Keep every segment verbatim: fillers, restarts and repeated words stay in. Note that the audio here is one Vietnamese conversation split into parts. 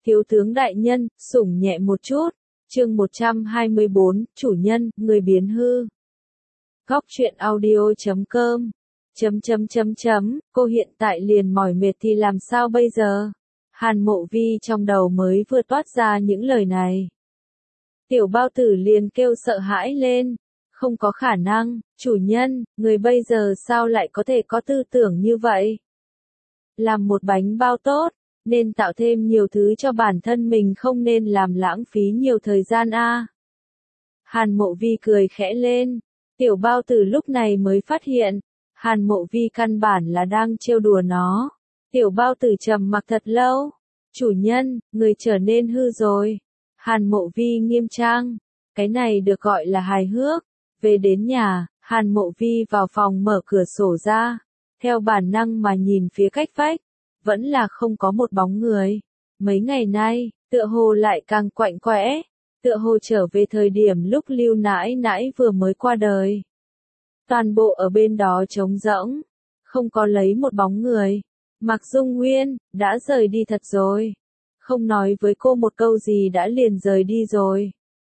Thiếu tướng đại nhân, sủng nhẹ một chút. Chương một trăm hai mươi bốn, chủ nhân, người biến hư. Góc truyện audio chấm com. Chấm chấm chấm chấm, cô hiện tại liền mỏi mệt thì làm sao bây giờ? Hàn Mộ Vi trong đầu mới vừa toát ra những lời này. Tiểu bao tử liền kêu sợ hãi lên. Không có khả năng, chủ nhân, người bây giờ sao lại có thể có tư tưởng như vậy? Làm một bánh bao tốt, nên tạo thêm nhiều thứ cho bản thân mình, không nên làm lãng phí nhiều thời gian a. Hàn Mộ Vi cười khẽ lên. Tiểu bao tử lúc này mới phát hiện, Hàn Mộ Vi căn bản là đang trêu đùa nó. Tiểu bao tử trầm mặc thật lâu. Chủ nhân, người trở nên hư rồi. Hàn Mộ Vi nghiêm trang. Cái này được gọi là hài hước. Về đến nhà, Hàn Mộ Vi vào phòng mở cửa sổ ra. Theo bản năng mà nhìn phía cách vách. Vẫn là không có một bóng người. Mấy ngày nay, tựa hồ lại càng quạnh quẽ. Tựa hồ trở về thời điểm lúc Lưu nãi nãi vừa mới qua đời. Toàn bộ ở bên đó trống rỗng. Không có lấy một bóng người. Mạc Dung Nguyên, đã rời đi thật rồi. Không nói với cô một câu gì đã liền rời đi rồi.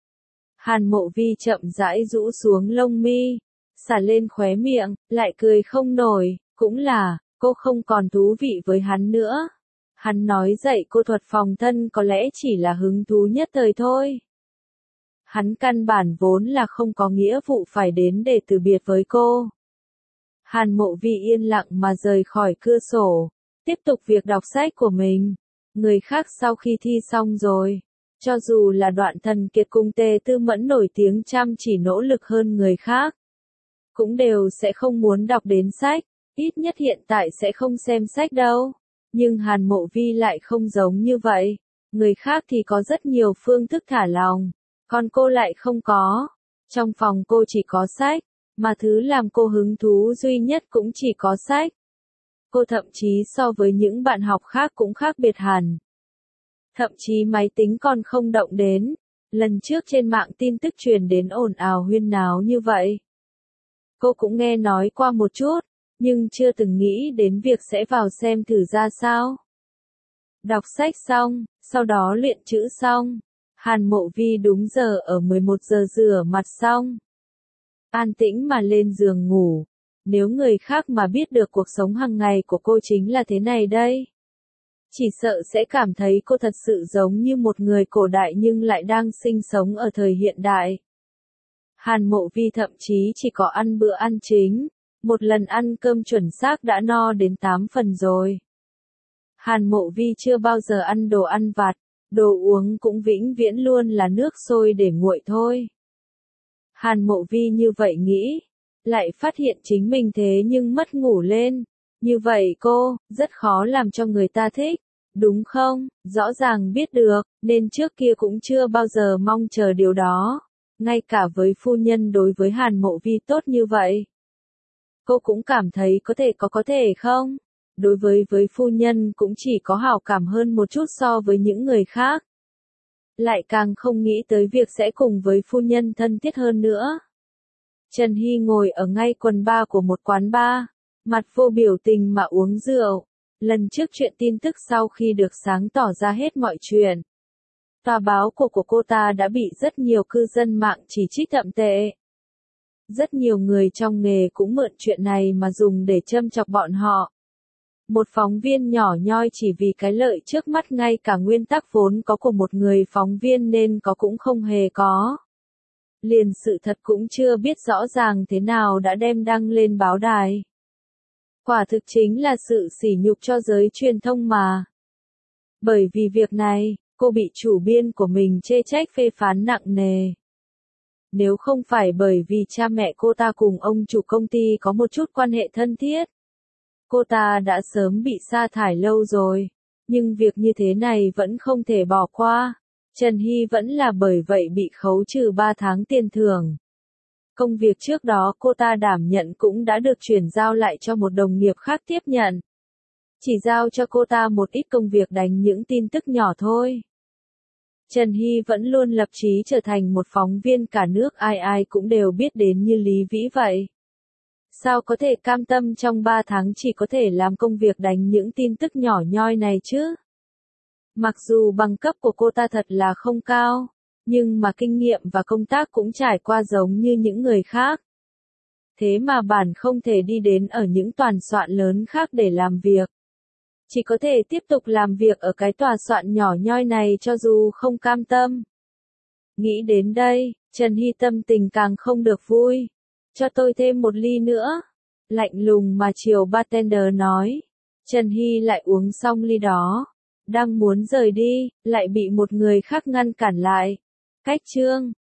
Hàn Mộ Vi chậm rãi rũ xuống lông mi. Xả lên khóe miệng, lại cười không nổi. Cũng là, cô không còn thú vị với hắn nữa. Hắn nói dạy cô thuật phòng thân có lẽ chỉ là hứng thú nhất thời thôi. Hắn căn bản vốn là không có nghĩa vụ phải đến để từ biệt với cô. Hàn Mộ Vi yên lặng mà rời khỏi cửa sổ, tiếp tục việc đọc sách của mình. Người khác sau khi thi xong rồi, cho dù là Đoạn Thần Kiệt cùng Tề Tư Mẫn nổi tiếng chăm chỉ nỗ lực hơn người khác, cũng đều sẽ không muốn đọc đến sách, ít nhất hiện tại sẽ không xem sách đâu. Nhưng Hàn Mộ Vi lại không giống như vậy, người khác thì có rất nhiều phương thức thả lòng. Còn cô lại không có. Trong phòng cô chỉ có sách, mà thứ làm cô hứng thú duy nhất cũng chỉ có sách. Cô thậm chí so với những bạn học khác cũng khác biệt hẳn. Thậm chí máy tính còn không động đến. Lần trước trên mạng tin tức truyền đến ồn ào huyên náo như vậy. Cô cũng nghe nói qua một chút, nhưng chưa từng nghĩ đến việc sẽ vào xem thử ra sao. Đọc sách xong, sau đó luyện chữ xong. Hàn Mộ Vi đúng giờ ở mười một giờ rửa mặt xong. An tĩnh mà lên giường ngủ. Nếu người khác mà biết được cuộc sống hàng ngày của cô chính là thế này đây. Chỉ sợ sẽ cảm thấy cô thật sự giống như một người cổ đại nhưng lại đang sinh sống ở thời hiện đại. Hàn Mộ Vi thậm chí chỉ có ăn bữa ăn chính. Một lần ăn cơm chuẩn xác đã no đến tám phần rồi. Hàn Mộ Vi chưa bao giờ ăn đồ ăn vặt. Đồ uống cũng vĩnh viễn luôn là nước sôi để nguội thôi. Hàn Mộ Vi như vậy nghĩ, lại phát hiện chính mình thế nhưng mất ngủ lên. Như vậy cô, rất khó làm cho người ta thích, đúng không? Rõ ràng biết được, nên trước kia cũng chưa bao giờ mong chờ điều đó. Ngay cả với phu nhân đối với Hàn Mộ Vi tốt như vậy. Cô cũng cảm thấy có thể có có thể không? Đối với với phu nhân cũng chỉ có hảo cảm hơn một chút so với những người khác. Lại càng không nghĩ tới việc sẽ cùng với phu nhân thân thiết hơn nữa. Trần Hy ngồi ở ngay quần bar của một quán bar, mặt vô biểu tình mà uống rượu. Lần trước chuyện tin tức sau khi được sáng tỏ ra hết mọi chuyện. Tòa báo của của cô ta đã bị rất nhiều cư dân mạng chỉ trích thậm tệ. Rất nhiều người trong nghề cũng mượn chuyện này mà dùng để châm chọc bọn họ. Một phóng viên nhỏ nhoi chỉ vì cái lợi trước mắt ngay cả nguyên tắc vốn có của một người phóng viên nên có cũng không hề có. Liền sự thật cũng chưa biết rõ ràng thế nào đã đem đăng lên báo đài. Quả thực chính là sự sỉ nhục cho giới truyền thông mà. Bởi vì việc này, cô bị chủ biên của mình chê trách phê phán nặng nề. Nếu không phải bởi vì cha mẹ cô ta cùng ông chủ công ty có một chút quan hệ thân thiết, cô ta đã sớm bị sa thải lâu rồi. Nhưng việc như thế này vẫn không thể bỏ qua. Trần Hy vẫn là bởi vậy bị khấu trừ ba tháng tiền thưởng. Công việc trước đó cô ta đảm nhận cũng đã được chuyển giao lại cho một đồng nghiệp khác tiếp nhận. Chỉ giao cho cô ta một ít công việc đánh những tin tức nhỏ thôi. Trần Hy vẫn luôn lập chí trở thành một phóng viên cả nước ai ai cũng đều biết đến như Lý Vĩ vậy. Sao có thể cam tâm trong ba tháng chỉ có thể làm công việc đánh những tin tức nhỏ nhoi này chứ? Mặc dù bằng cấp của cô ta thật là không cao, nhưng mà kinh nghiệm và công tác cũng trải qua giống như những người khác. Thế mà bản không thể đi đến ở những tòa soạn lớn khác để làm việc. Chỉ có thể tiếp tục làm việc ở cái tòa soạn nhỏ nhoi này cho dù không cam tâm. Nghĩ đến đây, Trần Hy tâm tình càng không được vui. Cho tôi thêm một ly nữa. Lạnh lùng mà chiều bartender nói. Trần Hy lại uống xong ly đó. Đang muốn rời đi, lại bị một người khác ngăn cản lại. Cách chương